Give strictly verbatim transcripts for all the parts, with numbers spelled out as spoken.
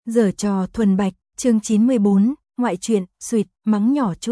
Giở trò thuần bạch, chương chín mươi bốn, ngoại truyện, suyệt, mắng nhỏ chút.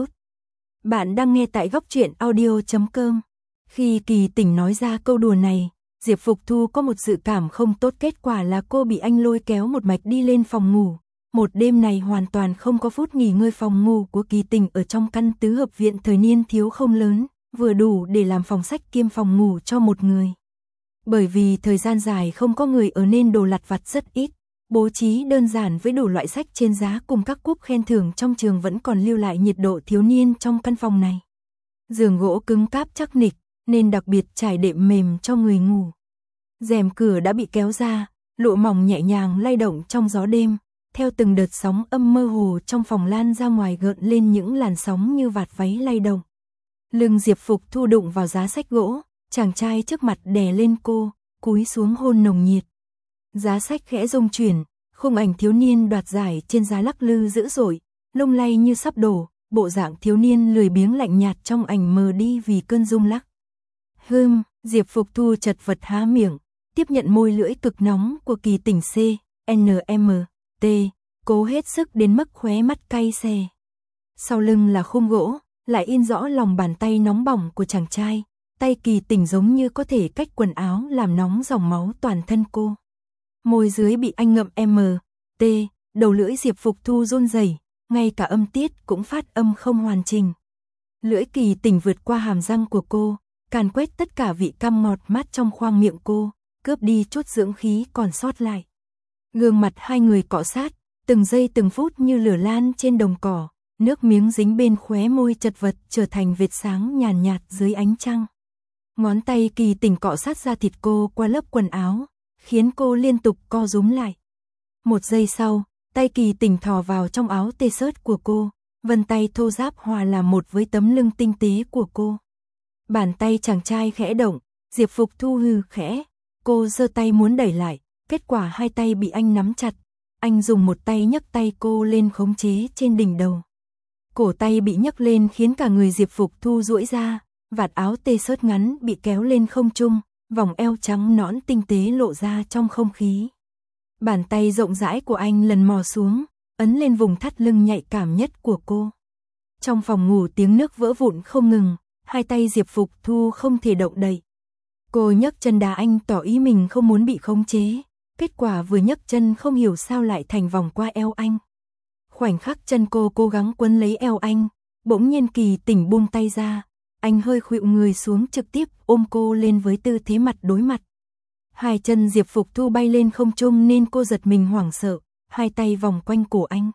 Bạn đang nghe tại góc truyện audio chấm com. Khi Kỳ Tỉnh nói ra câu đùa này, Diệp Phục Thu có một dự cảm không tốt, kết quả là cô bị anh lôi kéo một mạch đi lên phòng ngủ. Một đêm này hoàn toàn không có phút nghỉ ngơi. Phòng ngủ của Kỳ Tỉnh ở trong căn tứ hợp viện thời niên thiếu không lớn, vừa đủ để làm phòng sách kiêm phòng ngủ cho một người. Bởi vì thời gian dài không có người ở nên đồ lặt vặt rất ít. Bố trí đơn giản với đủ loại sách trên giá cùng các cúp khen thưởng trong trường vẫn còn lưu lại nhiệt độ thiếu niên trong căn phòng này. Giường gỗ cứng cáp chắc nịch, nên đặc biệt trải đệm mềm cho người ngủ. Rèm cửa đã bị kéo ra, lụa mỏng nhẹ nhàng lay động trong gió đêm, theo từng đợt sóng âm mơ hồ trong phòng lan ra ngoài gợn lên những làn sóng như vạt váy lay động. Lưng Diệp Phục Thu đụng vào giá sách gỗ, chàng trai trước mặt đè lên cô, cúi xuống hôn nồng nhiệt. Giá sách khẽ rung chuyển, khung ảnh thiếu niên đoạt giải trên giá lắc lư dữ dội, lung lay như sắp đổ, bộ dạng thiếu niên lười biếng lạnh nhạt trong ảnh mờ đi vì cơn rung lắc. Hừm, Diệp Phục Thu chật vật há miệng, tiếp nhận môi lưỡi cực nóng của Kỳ Tỉnh C, N M, T, cố hết sức đến mức khóe mắt cay xè. Sau lưng là khung gỗ, lại in rõ lòng bàn tay nóng bỏng của chàng trai, tay Kỳ Tỉnh giống như có thể cách quần áo làm nóng dòng máu toàn thân cô. Môi dưới bị anh ngậm M, T, đầu lưỡi Diệp Phục Thu run rẩy, ngay cả âm tiết cũng phát âm không hoàn chỉnh. Lưỡi Kỳ Tỉnh vượt qua hàm răng của cô, càn quét tất cả vị cam ngọt mát trong khoang miệng cô, cướp đi chút dưỡng khí còn sót lại. Gương mặt hai người cọ sát, từng giây từng phút như lửa lan trên đồng cỏ, nước miếng dính bên khóe môi chật vật trở thành vệt sáng nhàn nhạt, nhạt dưới ánh trăng. Ngón tay Kỳ Tỉnh cọ sát da thịt cô qua lớp quần áo, khiến cô liên tục co rúm lại. Một giây sau, tay Kỳ Tỉnh thò vào trong áo t-shirt của cô, vân tay thô ráp hòa làm một với tấm lưng tinh tế của cô. Bàn tay chàng trai khẽ động, Diệp Phục Thu hừ khẽ, cô giơ tay muốn đẩy lại, kết quả hai tay bị anh nắm chặt, anh dùng một tay nhấc tay cô lên khống chế trên đỉnh đầu. Cổ tay bị nhấc lên khiến cả người Diệp Phục Thu duỗi ra, vạt áo t-shirt ngắn bị kéo lên không trung, vòng eo trắng nõn tinh tế lộ ra trong không khí. Bàn tay rộng rãi của anh lần mò xuống, ấn lên vùng thắt lưng nhạy cảm nhất của cô. Trong phòng ngủ tiếng nước vỡ vụn không ngừng, hai tay Diệp Phục Thu không thể động đậy. Cô nhấc chân đá anh tỏ ý mình không muốn bị khống chế, kết quả vừa nhấc chân không hiểu sao lại thành vòng qua eo anh. Khoảnh khắc chân cô cố gắng quấn lấy eo anh, bỗng nhiên Kỳ Tỉnh buông tay ra, anh hơi khuỵu người xuống trực tiếp ôm cô lên với tư thế mặt đối mặt. Hai chân Diệp Phục Thu bay lên không trung nên cô giật mình hoảng sợ, hai tay vòng quanh cổ anh.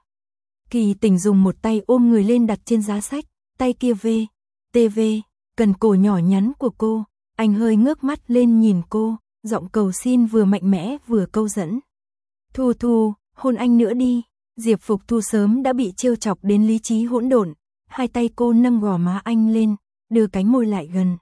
Kỳ Tỉnh dùng một tay ôm người lên đặt trên giá sách, tay kia v, tv, cần cổ nhỏ nhắn của cô, anh hơi ngước mắt lên nhìn cô, giọng cầu xin vừa mạnh mẽ vừa câu dẫn. Thu Thu, hôn anh nữa đi. Diệp Phục Thu sớm đã bị trêu chọc đến lý trí hỗn độn, hai tay cô nâng gò má anh lên, đưa cánh môi lại gần.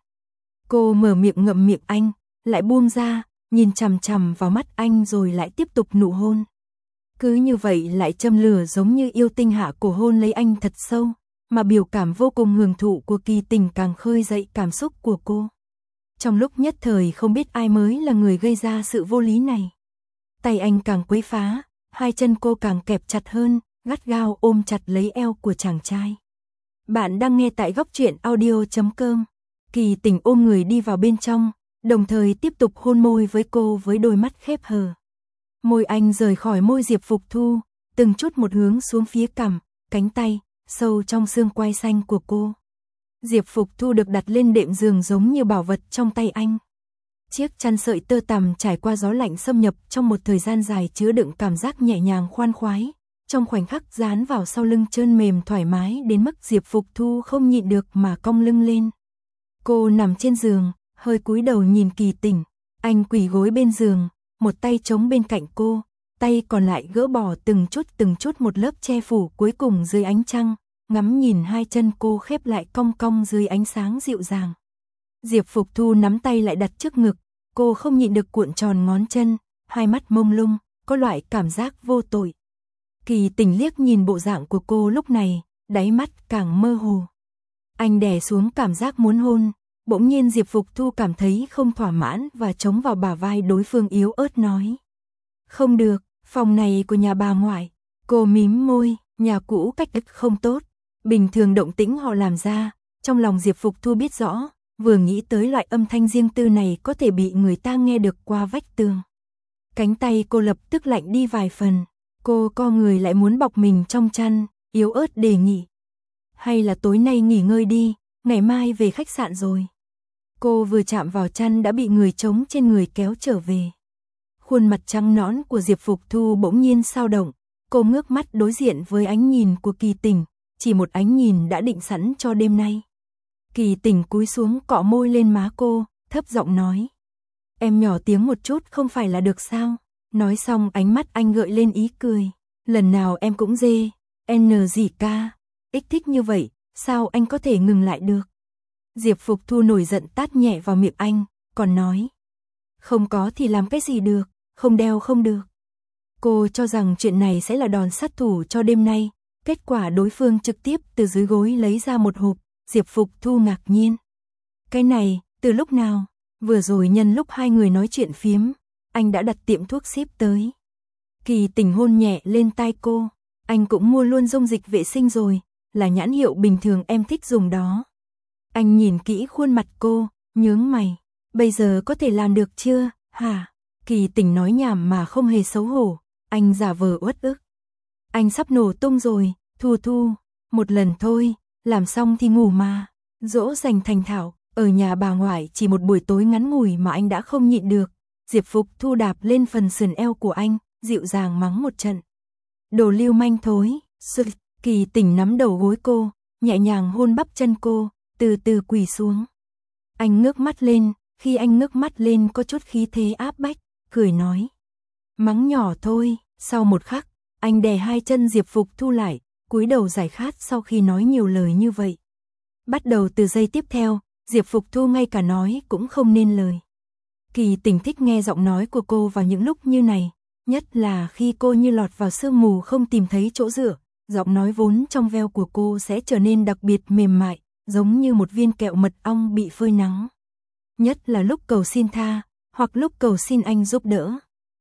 Cô mở miệng ngậm miệng anh, lại buông ra, nhìn chằm chằm vào mắt anh rồi lại tiếp tục nụ hôn. Cứ như vậy lại châm lửa giống như yêu tinh hạ cổ hôn lấy anh thật sâu, mà biểu cảm vô cùng hưởng thụ của Kỳ Tỉnh càng khơi dậy cảm xúc của cô. Trong lúc nhất thời không biết ai mới là người gây ra sự vô lý này. Tay anh càng quấy phá, hai chân cô càng kẹp chặt hơn, gắt gao ôm chặt lấy eo của chàng trai. Bạn đang nghe tại góc truyện audio chấm com. Kỳ Tỉnh ôm người đi vào bên trong, đồng thời tiếp tục hôn môi với cô với đôi mắt khép hờ. Môi anh rời khỏi môi Diệp Phục Thu, từng chút một hướng xuống phía cằm, cánh tay, sâu trong xương quai xanh của cô. Diệp Phục Thu được đặt lên đệm giường giống như bảo vật trong tay anh. Chiếc chăn sợi tơ tằm trải qua gió lạnh xâm nhập trong một thời gian dài chứa đựng cảm giác nhẹ nhàng khoan khoái, trong khoảnh khắc dán vào sau lưng trơn mềm thoải mái đến mức Diệp Phục Thu không nhịn được mà cong lưng lên. Cô nằm trên giường, hơi cúi đầu nhìn Kỳ Tỉnh, anh quỳ gối bên giường, một tay chống bên cạnh cô, tay còn lại gỡ bỏ từng chút từng chút một lớp che phủ cuối cùng dưới ánh trăng, ngắm nhìn hai chân cô khép lại cong cong dưới ánh sáng dịu dàng. Diệp Phục Thu nắm tay lại đặt trước ngực, cô không nhịn được cuộn tròn ngón chân, hai mắt mông lung, có loại cảm giác vô tội. Kỳ Tỉnh liếc nhìn bộ dạng của cô lúc này, đáy mắt càng mơ hồ. Anh đè xuống cảm giác muốn hôn, bỗng nhiên Diệp Phục Thu cảm thấy không thỏa mãn và chống vào bả vai đối phương yếu ớt nói. Không được, Phòng này của nhà bà ngoại. Cô mím môi, nhà cũ cách ức không tốt. Bình thường động tĩnh họ làm ra, trong lòng Diệp Phục Thu biết rõ, vừa nghĩ tới loại âm thanh riêng tư này có thể bị người ta nghe được qua vách tường. Cánh tay cô lập tức lạnh đi vài phần, cô co người lại muốn bọc mình trong chăn, yếu ớt đề nghị. Hay là tối nay nghỉ ngơi đi, ngày mai về khách sạn rồi. Cô vừa chạm vào chăn đã bị người trống trên người kéo trở về. Khuôn mặt trắng nõn của Diệp Phục Thu bỗng nhiên sao động, cô ngước mắt đối diện với ánh nhìn của Kỳ Tình, chỉ một ánh nhìn đã định sẵn cho đêm nay. Kỳ Tình cúi xuống cọ môi lên má cô, thấp giọng nói. Em nhỏ tiếng một chút không phải là được sao? Nói xong ánh mắt anh gợi lên ý cười. Lần nào em cũng dê, n gì ca, ích thích như vậy, sao anh có thể ngừng lại được? Diệp Phục Thu nổi giận tát nhẹ vào miệng anh, còn nói. Không có thì làm cái gì được, không đeo không được. Cô cho rằng chuyện này sẽ là đòn sát thủ cho đêm nay, kết quả đối phương trực tiếp từ dưới gối lấy ra một hộp, Diệp Phục Thu ngạc nhiên. Cái này, từ lúc nào? Vừa rồi nhân lúc hai người nói chuyện phiếm, anh đã đặt tiệm thuốc ship tới. Kỳ Tình hôn nhẹ lên tai cô, anh cũng mua luôn dung dịch vệ sinh rồi, là nhãn hiệu bình thường em thích dùng đó. Anh nhìn kỹ khuôn mặt cô, nhướng mày, bây giờ có thể làm được chưa, hả? Kỳ Tình nói nhảm mà không hề xấu hổ, anh giả vờ uất ức. Anh sắp nổ tung rồi, Thu Thu, một lần thôi, làm xong thì ngủ mà. Dỗ dành thành thạo, ở nhà bà ngoại chỉ một buổi tối ngắn ngủi mà anh đã không nhịn được. Diệp Phục Thu đạp lên phần sườn eo của anh, dịu dàng mắng một trận. Đồ lưu manh thối, sực. Kỳ Tình nắm đầu gối cô, nhẹ nhàng hôn bắp chân cô, từ từ quỳ xuống. Anh ngước mắt lên, khi anh ngước mắt lên có chút khí thế áp bách, cười nói. Mắng nhỏ thôi, sau một khắc, anh đè hai chân Diệp Phục Thu lại, cúi đầu giải khát sau khi nói nhiều lời như vậy. Bắt đầu từ giây tiếp theo, Diệp Phục Thu ngay cả nói cũng không nên lời. Kỳ Tình thích nghe giọng nói của cô vào những lúc như này, nhất là khi cô như lọt vào sương mù không tìm thấy chỗ dựa, giọng nói vốn trong veo của cô sẽ trở nên đặc biệt mềm mại, giống như một viên kẹo mật ong bị phơi nắng. Nhất là lúc cầu xin tha, hoặc lúc cầu xin anh giúp đỡ.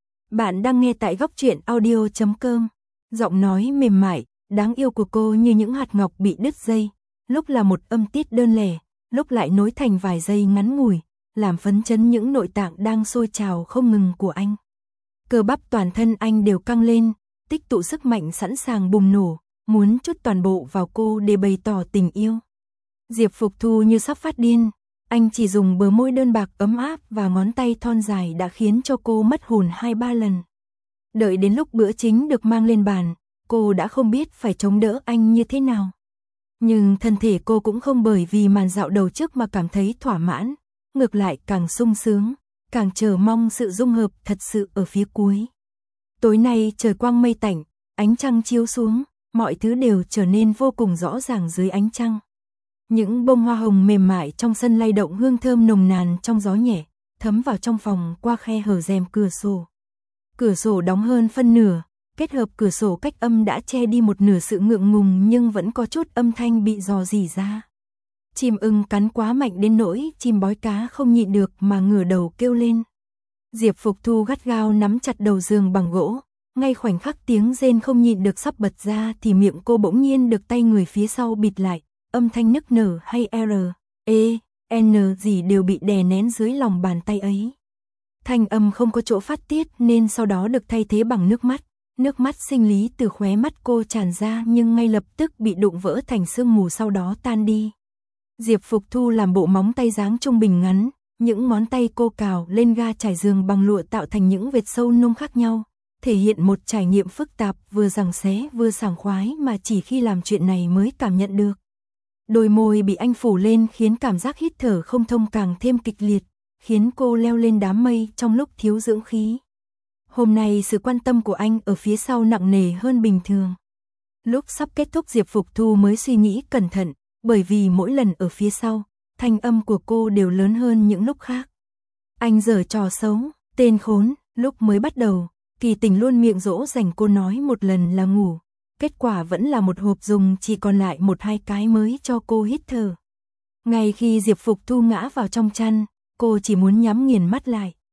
Bạn đang nghe tại góc truyện audio chấm com. Giọng nói mềm mại, đáng yêu của cô như những hạt ngọc bị đứt dây, lúc là một âm tiết đơn lẻ, lúc lại nối thành vài giây ngắn ngủi, làm phấn chấn những nội tạng đang sôi trào không ngừng của anh. Cơ bắp toàn thân anh đều căng lên, tích tụ sức mạnh sẵn sàng bùng nổ, muốn trút toàn bộ vào cô để bày tỏ tình yêu. Diệp Phục Thu như sắp phát điên, anh chỉ dùng bờ môi đơn bạc ấm áp và ngón tay thon dài đã khiến cho cô mất hồn hai ba lần. Đợi đến lúc bữa chính được mang lên bàn, cô đã không biết phải chống đỡ anh như thế nào. Nhưng thân thể cô cũng không bởi vì màn dạo đầu trước mà cảm thấy thỏa mãn, ngược lại càng sung sướng, càng chờ mong sự dung hợp thật sự ở phía cuối. Tối nay trời quang mây tạnh, ánh trăng chiếu xuống, mọi thứ đều trở nên vô cùng rõ ràng dưới ánh trăng. Những bông hoa hồng mềm mại trong sân lay động hương thơm nồng nàn trong gió nhẹ, thấm vào trong phòng qua khe hở rèm cửa sổ. Cửa sổ đóng hơn phân nửa, kết hợp cửa sổ cách âm đã che đi một nửa sự ngượng ngùng nhưng vẫn có chút âm thanh bị dò dỉ ra. Chim ưng cắn quá mạnh đến nỗi chim bói cá không nhịn được mà ngửa đầu kêu lên. Diệp Phục Thu gắt gao nắm chặt đầu giường bằng gỗ, ngay khoảnh khắc tiếng rên không nhịn được sắp bật ra thì miệng cô bỗng nhiên được tay người phía sau bịt lại, âm thanh nức nở hay R, E, N gì đều bị đè nén dưới lòng bàn tay ấy. Thanh âm không có chỗ phát tiết nên sau đó được thay thế bằng nước mắt. Nước mắt sinh lý từ khóe mắt cô tràn ra nhưng ngay lập tức bị đụng vỡ thành sương mù sau đó tan đi. Diệp Phục Thu làm bộ móng tay dáng trung bình ngắn, những ngón tay cô cào lên ga trải giường bằng lụa tạo thành những vệt sâu nông khác nhau, thể hiện một trải nghiệm phức tạp vừa giằng xé vừa sảng khoái mà chỉ khi làm chuyện này mới cảm nhận được. Đôi môi bị anh phủ lên khiến cảm giác hít thở không thông càng thêm kịch liệt, khiến cô leo lên đám mây trong lúc thiếu dưỡng khí. Hôm nay sự quan tâm của anh ở phía sau nặng nề hơn bình thường. Lúc sắp kết thúc Diệp Phục Thu mới suy nghĩ cẩn thận, bởi vì mỗi lần ở phía sau, thanh âm của cô đều lớn hơn những lúc khác. Anh giở trò xấu, tên khốn, lúc mới bắt đầu, Kỳ Tình luôn miệng dỗ dành cô nói một lần là ngủ. Kết quả vẫn là một hộp dùng chỉ còn lại một hai cái mới cho cô hít thở. Ngay khi Diệp Phục Thu ngã vào trong chăn, cô chỉ muốn nhắm nghiền mắt lại.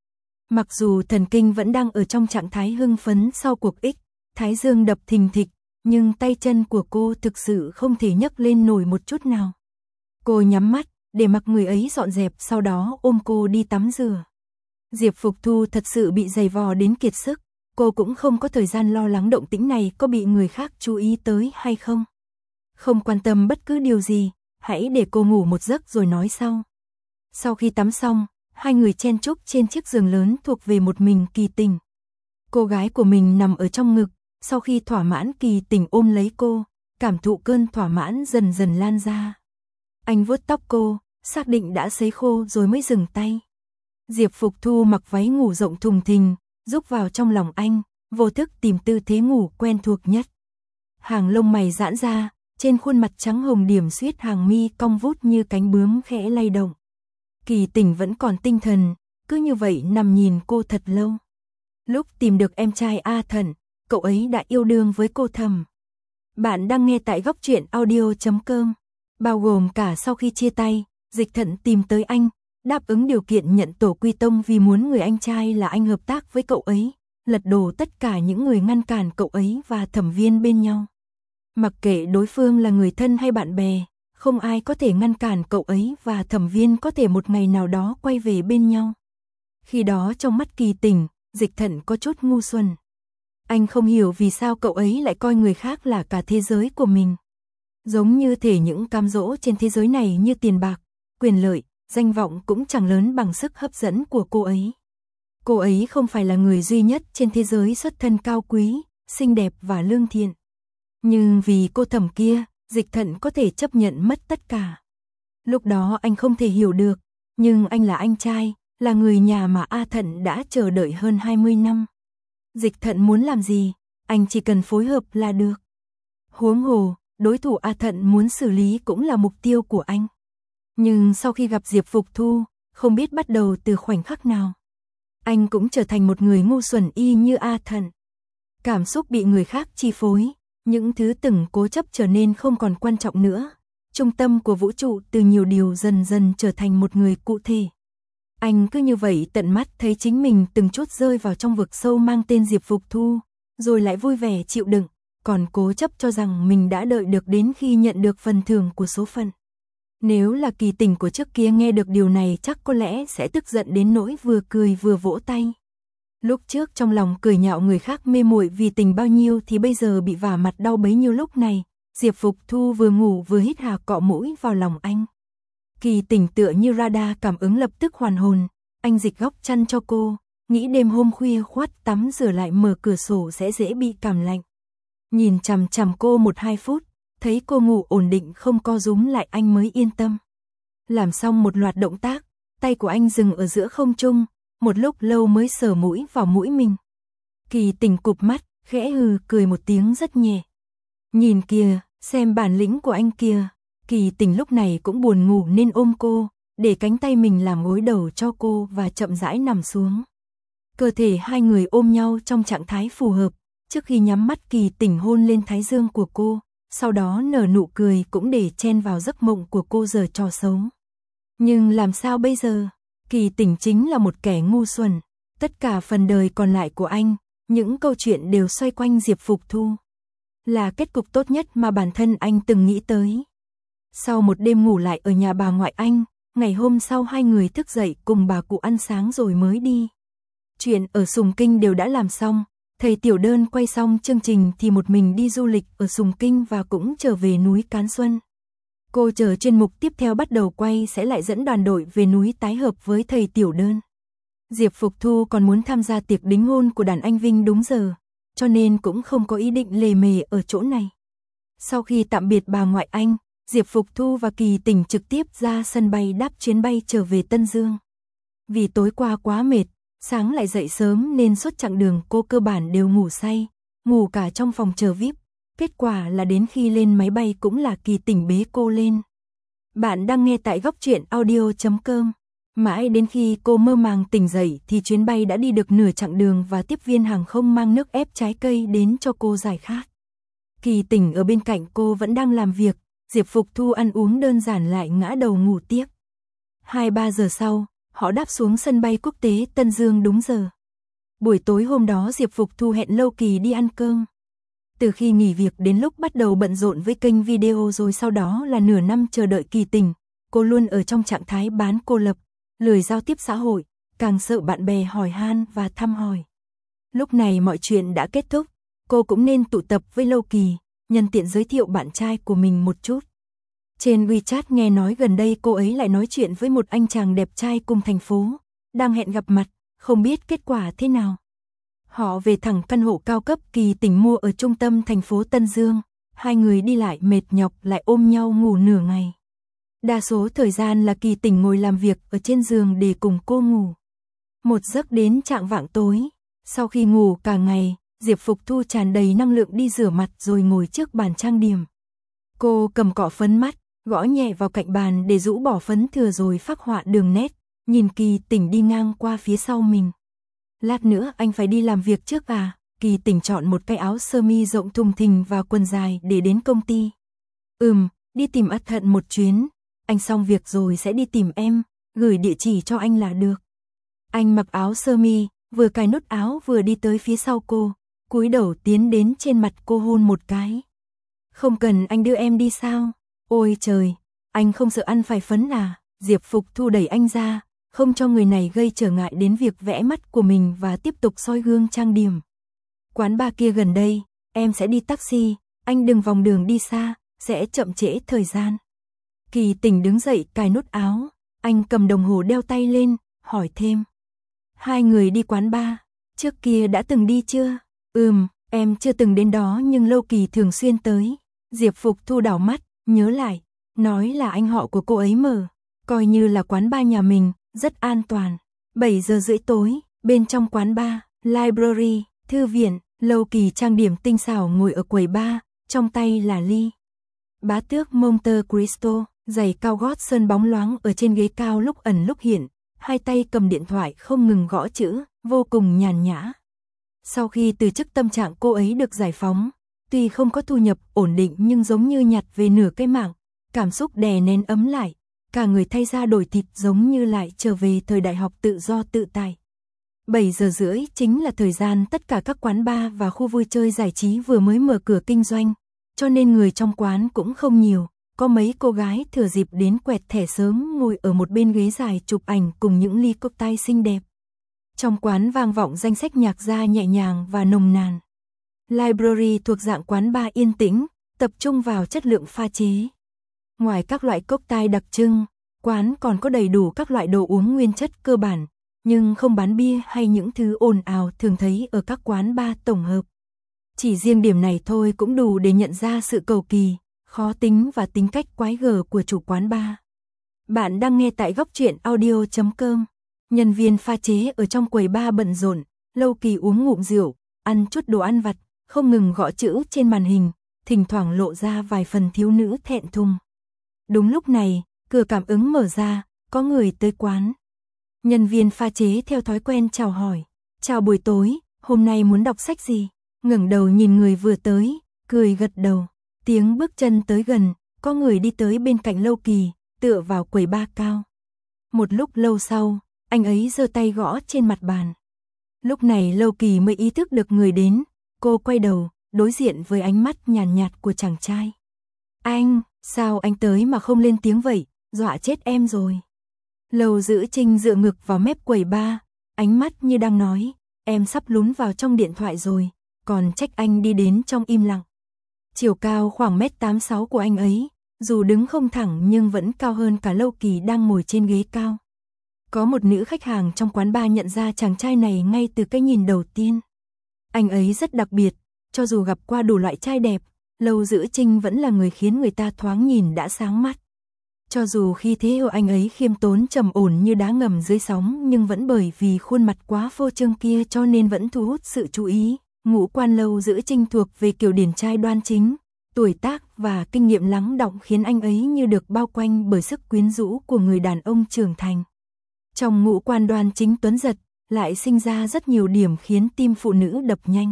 Mặc dù thần kinh vẫn đang ở trong trạng thái hưng phấn sau cuộc ích, thái dương đập thình thịch, nhưng tay chân của cô thực sự không thể nhấc lên nổi một chút nào. Cô nhắm mắt, để mặc người ấy dọn dẹp, sau đó ôm cô đi tắm rửa. Diệp Phục Thu thật sự bị giày vò đến kiệt sức, cô cũng không có thời gian lo lắng động tĩnh này có bị người khác chú ý tới hay không. Không quan tâm bất cứ điều gì, hãy để cô ngủ một giấc rồi nói sau. Sau khi tắm xong, hai người chen chúc trên chiếc giường lớn thuộc về một mình Kỳ Tình. Cô gái của mình nằm ở trong ngực, sau khi thỏa mãn Kỳ Tình ôm lấy cô, cảm thụ cơn thỏa mãn dần dần lan ra. Anh vuốt tóc cô, xác định đã sấy khô rồi mới dừng tay. Diệp Phục Thu mặc váy ngủ rộng thùng thình, rúc vào trong lòng anh, vô thức tìm tư thế ngủ quen thuộc nhất. Hàng lông mày giãn ra, trên khuôn mặt trắng hồng điểm xuyết hàng mi cong vút như cánh bướm khẽ lay động. Kỳ Tình vẫn còn tinh thần, cứ như vậy nằm nhìn cô thật lâu. Lúc tìm được em trai A Thận, cậu ấy đã yêu đương với cô thầm. Bạn đang nghe tại góc truyện audio chấm com. Bao gồm cả sau khi chia tay, Dịch Thận tìm tới anh, đáp ứng điều kiện nhận tổ quy tông vì muốn người anh trai là anh hợp tác với cậu ấy, lật đổ tất cả những người ngăn cản cậu ấy và Thẩm Viên bên nhau. Mặc kệ đối phương là người thân hay bạn bè, không ai có thể ngăn cản cậu ấy và Thẩm Viên có thể một ngày nào đó quay về bên nhau. Khi đó trong mắt Kỳ Tình, Dịch Thận có chút ngu xuẩn. Anh không hiểu vì sao cậu ấy lại coi người khác là cả thế giới của mình. Giống như thể những cám dỗ trên thế giới này như tiền bạc, quyền lợi, danh vọng cũng chẳng lớn bằng sức hấp dẫn của cô ấy. Cô ấy không phải là người duy nhất trên thế giới xuất thân cao quý, xinh đẹp và lương thiện. Nhưng vì cô Thẩm kia, Dịch Thận có thể chấp nhận mất tất cả. Lúc đó anh không thể hiểu được, nhưng anh là anh trai, là người nhà mà A Thận đã chờ đợi hơn hai mươi năm. Dịch Thận muốn làm gì, anh chỉ cần phối hợp là được. Huống hồ, đối thủ A Thận muốn xử lý cũng là mục tiêu của anh. Nhưng sau khi gặp Diệp Phục Thu, không biết bắt đầu từ khoảnh khắc nào, anh cũng trở thành một người ngu xuẩn y như A Thận. Cảm xúc bị người khác chi phối, những thứ từng cố chấp trở nên không còn quan trọng nữa. Trung tâm của vũ trụ từ nhiều điều dần dần trở thành một người cụ thể. Anh cứ như vậy tận mắt thấy chính mình từng chút rơi vào trong vực sâu mang tên Diệp Phục Thu, rồi lại vui vẻ chịu đựng, còn cố chấp cho rằng mình đã đợi được đến khi nhận được phần thưởng của số phận. Nếu là Kỳ Tình của trước kia nghe được điều này chắc có lẽ sẽ tức giận đến nỗi vừa cười vừa vỗ tay. Lúc trước trong lòng cười nhạo người khác mê muội vì tình bao nhiêu thì bây giờ bị vả mặt đau bấy nhiêu. Lúc này, Diệp Phục Thu vừa ngủ vừa hít hà cọ mũi vào lòng anh. Kỳ Tình tựa như radar cảm ứng lập tức hoàn hồn, anh dịch góc chăn cho cô, nghĩ đêm hôm khuya khoắt tắm rửa lại mở cửa sổ sẽ dễ bị cảm lạnh. Nhìn chằm chằm cô một hai phút, thấy cô ngủ ổn định không co rúm lại anh mới yên tâm. Làm xong một loạt động tác, tay của anh dừng ở giữa không trung, một lúc lâu mới sờ mũi vào mũi mình. Kỳ Tình cụp mắt, khẽ hừ cười một tiếng rất nhẹ. Nhìn kìa, xem bản lĩnh của anh kìa. Kỳ Tình lúc này cũng buồn ngủ nên ôm cô, để cánh tay mình làm gối đầu cho cô và chậm rãi nằm xuống. Cơ thể hai người ôm nhau trong trạng thái phù hợp, trước khi nhắm mắt Kỳ Tình hôn lên thái dương của cô, sau đó nở nụ cười cũng để chen vào giấc mộng của cô giở trò xấu. Nhưng làm sao bây giờ? Kỳ Tình chính là một kẻ ngu xuẩn, tất cả phần đời còn lại của anh, những câu chuyện đều xoay quanh Diệp Phục Thu. Là kết cục tốt nhất mà bản thân anh từng nghĩ tới. Sau một đêm ngủ lại ở nhà bà ngoại anh, ngày hôm sau hai người thức dậy cùng bà cụ ăn sáng rồi mới đi. Chuyện ở Sùng Kinh đều đã làm xong, thầy Tiểu Đơn quay xong chương trình thì một mình đi du lịch ở Sùng Kinh và cũng trở về núi Cán Xuân. Cô chờ chuyên mục tiếp theo bắt đầu quay sẽ lại dẫn đoàn đội về núi tái hợp với thầy Tiểu Đơn. Diệp Phục Thu còn muốn tham gia tiệc đính hôn của đàn anh Vinh đúng giờ, cho nên cũng không có ý định lề mề ở chỗ này. Sau khi tạm biệt bà ngoại anh, Diệp Phục Thu và Kỳ Tình trực tiếp ra sân bay đáp chuyến bay trở về Tân Dương. Vì tối qua quá mệt, sáng lại dậy sớm nên suốt chặng đường cô cơ bản đều ngủ say, ngủ cả trong phòng chờ vi ai pi. Kết quả là đến khi lên máy bay cũng là Kỳ Tình bế cô lên. Bạn đang nghe tại góc truyện audio chấm com. Mãi đến khi cô mơ màng tỉnh dậy thì chuyến bay đã đi được nửa chặng đường và tiếp viên hàng không mang nước ép trái cây đến cho cô giải khát. Kỳ Tình ở bên cạnh cô vẫn đang làm việc, Diệp Phục Thu ăn uống đơn giản lại ngã đầu ngủ tiếp. Hai ba giờ sau, họ đáp xuống sân bay quốc tế Tân Dương đúng giờ. Buổi tối hôm đó Diệp Phục Thu hẹn Lâu Kỳ đi ăn cơm. Từ khi nghỉ việc đến lúc bắt đầu bận rộn với kênh video rồi sau đó là nửa năm chờ đợi Kỳ Tình, cô luôn ở trong trạng thái bán cô lập, lười giao tiếp xã hội, càng sợ bạn bè hỏi han và thăm hỏi. Lúc này mọi chuyện đã kết thúc, cô cũng nên tụ tập với Lâu Kỳ, nhân tiện giới thiệu bạn trai của mình một chút. Trên WeChat nghe nói gần đây cô ấy lại nói chuyện với một anh chàng đẹp trai cùng thành phố, đang hẹn gặp mặt, không biết kết quả thế nào. Họ về thẳng căn hộ cao cấp Kỳ Tình mua ở trung tâm thành phố Tân Dương, hai người đi lại mệt nhọc lại ôm nhau ngủ nửa ngày. Đa số thời gian là Kỳ Tình ngồi làm việc ở trên giường để cùng cô ngủ. Một giấc đến chạng vạng tối, sau khi ngủ cả ngày, Diệp Phục Thu tràn đầy năng lượng đi rửa mặt rồi ngồi trước bàn trang điểm. Cô cầm cọ phấn mắt, gõ nhẹ vào cạnh bàn để rũ bỏ phấn thừa rồi phác họa đường nét, nhìn Kỳ Tình đi ngang qua phía sau mình. Lát nữa anh phải đi làm việc trước à? Kỳ Tình chọn một cái áo sơ mi rộng thùng thình và quần dài để đến công ty. Ừm, đi tìm ắt thận một chuyến, anh xong việc rồi sẽ đi tìm em, gửi địa chỉ cho anh là được. Anh mặc áo sơ mi, vừa cài nút áo vừa đi tới phía sau cô, cúi đầu tiến đến trên mặt cô hôn một cái. Không cần anh đưa em đi sao? Ôi trời, anh không sợ ăn phải phấn à? Diệp Phục Thu đẩy anh ra, không cho người này gây trở ngại đến việc vẽ mắt của mình và tiếp tục soi gương trang điểm. Quán bar kia gần đây, em sẽ đi taxi, anh đừng vòng đường đi xa, sẽ chậm trễ thời gian. Kỳ Tình đứng dậy cài nút áo, anh cầm đồng hồ đeo tay lên, hỏi thêm. Hai người đi quán bar, trước kia đã từng đi chưa? Ừm, em chưa từng đến đó nhưng Lâu Kỳ thường xuyên tới. Diệp Phục Thu đảo mắt, nhớ lại, nói là anh họ của cô ấy mở, coi như là quán bar nhà mình, rất an toàn. bảy giờ rưỡi tối, bên trong quán bar, library, thư viện, Lâu Kỳ trang điểm tinh xảo ngồi ở quầy bar, trong tay là ly. Bá tước Monte Cristo, giày cao gót sơn bóng loáng ở trên ghế cao lúc ẩn lúc hiện, hai tay cầm điện thoại không ngừng gõ chữ, vô cùng nhàn nhã. Sau khi từ chức tâm trạng cô ấy được giải phóng, tuy không có thu nhập ổn định nhưng giống như nhặt về nửa cái mạng, cảm xúc đè nén ấm lại, cả người thay da đổi thịt giống như lại trở về thời đại học tự do tự tại. bảy giờ rưỡi chính là thời gian tất cả các quán bar và khu vui chơi giải trí vừa mới mở cửa kinh doanh, cho nên người trong quán cũng không nhiều, có mấy cô gái thừa dịp đến quẹt thẻ sớm ngồi ở một bên ghế dài chụp ảnh cùng những ly cocktail xinh đẹp. Trong quán vang vọng danh sách nhạc gia nhẹ nhàng và nồng nàn. Library thuộc dạng quán bar yên tĩnh, tập trung vào chất lượng pha chế. Ngoài các loại cocktail đặc trưng, quán còn có đầy đủ các loại đồ uống nguyên chất cơ bản, nhưng không bán bia hay những thứ ồn ào thường thấy ở các quán bar tổng hợp. Chỉ riêng điểm này thôi cũng đủ để nhận ra sự cầu kỳ, khó tính và tính cách quái gở của chủ quán bar. Bạn đang nghe tại góc truyện audio chấm com. Nhân viên pha chế ở trong quầy bar bận rộn, Lâu Kỳ uống ngụm rượu, ăn chút đồ ăn vặt, không ngừng gõ chữ trên màn hình, thỉnh thoảng lộ ra vài phần thiếu nữ thẹn thùng. Đúng lúc này, cửa cảm ứng mở ra, có người tới quán. Nhân viên pha chế theo thói quen chào hỏi. Chào buổi tối, hôm nay muốn đọc sách gì? Ngẩng đầu nhìn người vừa tới, cười gật đầu. Tiếng bước chân tới gần, có người đi tới bên cạnh Lâu Kỳ, tựa vào quầy bar cao. Một lúc lâu sau, anh ấy giơ tay gõ trên mặt bàn. Lúc này Lâu Kỳ mới ý thức được người đến, cô quay đầu, đối diện với ánh mắt nhàn nhạt, nhạt của chàng trai. Anh, sao anh tới mà không lên tiếng vậy, dọa chết em rồi. Lâu Dữ Trinh dựa ngực vào mép quầy bar, ánh mắt như đang nói, em sắp lún vào trong điện thoại rồi, còn trách anh đi đến trong im lặng. Chiều cao khoảng mét tám sáu của anh ấy, dù đứng không thẳng nhưng vẫn cao hơn cả Lâu Kỳ đang ngồi trên ghế cao. Có một nữ khách hàng trong quán bar nhận ra chàng trai này ngay từ cái nhìn đầu tiên. Anh ấy rất đặc biệt, cho dù gặp qua đủ loại trai đẹp, Lâu Dữ Trinh vẫn là người khiến người ta thoáng nhìn đã sáng mắt. Cho dù khi thế hệ anh ấy khiêm tốn trầm ổn như đá ngầm dưới sóng nhưng vẫn bởi vì khuôn mặt quá phô trương kia cho nên vẫn thu hút sự chú ý. Ngũ quan Lâu Dữ Trinh thuộc về kiểu điển trai đoan chính, tuổi tác và kinh nghiệm lắng đọng khiến anh ấy như được bao quanh bởi sức quyến rũ của người đàn ông trưởng thành. Trong ngũ quan đoan chính tuấn giật, lại sinh ra rất nhiều điểm khiến tim phụ nữ đập nhanh.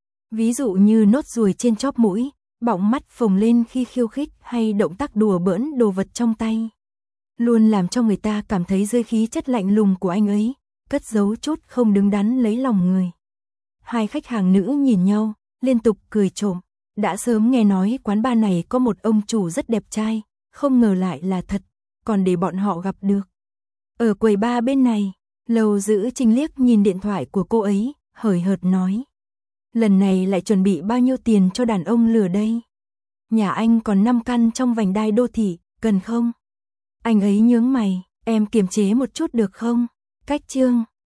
Ví dụ như nốt ruồi trên chóp mũi, bọng mắt phồng lên khi khiêu khích hay động tác đùa bỡn đồ vật trong tay. luôn làm cho người ta cảm thấy dưới khí chất lạnh lùng của anh ấy, cất giấu chút không đứng đắn lấy lòng người. Hai khách hàng nữ nhìn nhau, liên tục cười trộm, đã sớm nghe nói quán bar này có một ông chủ rất đẹp trai, không ngờ lại là thật, còn để bọn họ gặp được. Ở quầy bar bên này, Lầu Giữ Trinh liếc nhìn điện thoại của cô ấy, hời hợt nói. Lần này lại chuẩn bị bao nhiêu tiền cho đàn ông lừa đây? Nhà anh còn năm căn trong vành đai đô thị, cần không? Anh ấy nhướng mày, em kiềm chế một chút được không? Cách chương